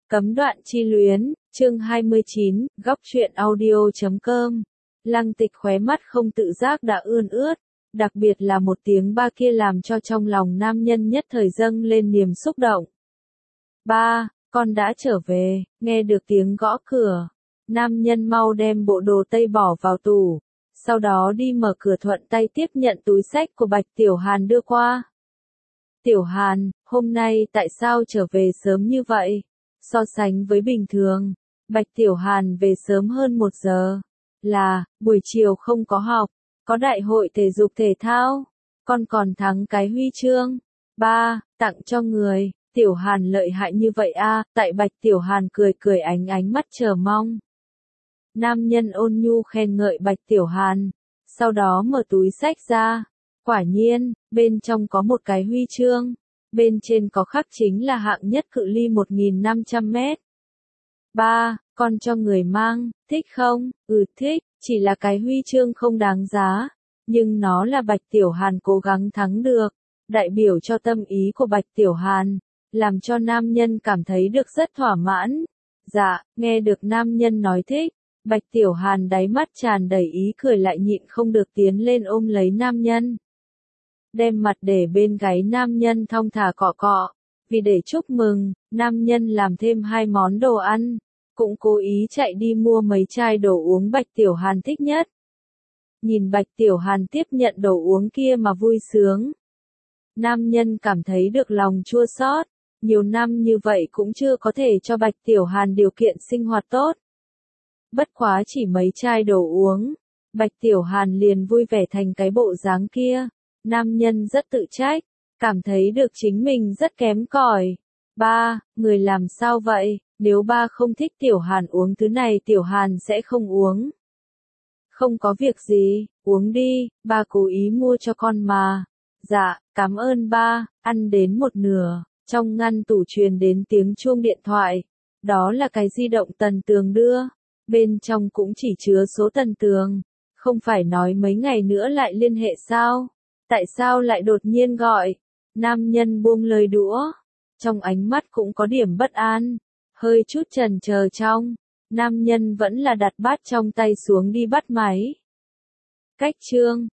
Cấm đoạn chi luyến, chương 29, góc truyện audio.com. Lăng Tịch khóe mắt không tự giác đã ươn ướt, đặc biệt là một tiếng ba kia làm cho trong lòng nam nhân nhất thời dâng lên niềm xúc động. Ba, con đã trở về, nghe được tiếng gõ cửa. Nam nhân mau đem bộ đồ tây bỏ vào tủ, sau đó đi mở cửa thuận tay tiếp nhận túi xách của Bạch Tiểu Hàn đưa qua. Tiểu Hàn, hôm nay tại sao trở về sớm như vậy? So sánh với bình thường, Bạch Tiểu Hàn về sớm hơn 1 giờ. Là, buổi chiều không có học, có đại hội thể dục thể thao, con còn thắng cái huy chương. Ba, tặng cho người, Tiểu Hàn lợi hại như vậy à, tại Bạch Tiểu Hàn cười cười ánh mắt chờ mong. Nam nhân ôn nhu khen ngợi Bạch Tiểu Hàn, sau đó mở túi xách ra. Quả nhiên, bên trong có một cái huy chương, bên trên có khắc chính là hạng nhất cự ly 1.500 mét. Ba, con cho người mang, thích không? Thích, chỉ là cái huy chương không đáng giá, nhưng nó là Bạch Tiểu Hàn cố gắng thắng được, đại biểu cho tâm ý của Bạch Tiểu Hàn, làm cho nam nhân cảm thấy được rất thỏa mãn. Dạ, nghe được nam nhân nói thích, Bạch Tiểu Hàn đáy mắt tràn đầy ý cười lại nhịn không được tiến lên ôm lấy nam nhân. Đem mặt để bên gáy nam nhân thong thả cọ cọ, vì để chúc mừng, nam nhân làm thêm 2 món đồ ăn, cũng cố ý chạy đi mua mấy chai đồ uống Bạch Tiểu Hàn thích nhất. Nhìn Bạch Tiểu Hàn tiếp nhận đồ uống kia mà vui sướng. Nam nhân cảm thấy được lòng chua xót, nhiều năm như vậy cũng chưa có thể cho Bạch Tiểu Hàn điều kiện sinh hoạt tốt. Bất quá chỉ mấy chai đồ uống, Bạch Tiểu Hàn liền vui vẻ thành cái bộ dáng kia. Nam nhân rất tự trách, cảm thấy được chính mình rất kém cỏi. Ba, người làm sao vậy? Nếu ba không thích Tiểu Hàn uống thứ này Tiểu Hàn sẽ không uống. Không có việc gì, uống đi, ba cố ý mua cho con mà. Dạ, cảm ơn ba. Ăn đến một nửa, trong ngăn tủ truyền đến tiếng chuông điện thoại. Đó là cái di động Tần Tường đưa, bên trong cũng chỉ chứa số Tần Tường. Không phải nói mấy ngày nữa lại liên hệ sao? Tại sao lại đột nhiên gọi? Nam nhân buông lời đũa, trong ánh mắt cũng có điểm bất an, hơi chút chần chờ trong. Nam nhân vẫn là đặt bát trong tay xuống đi bắt máy. Cách chương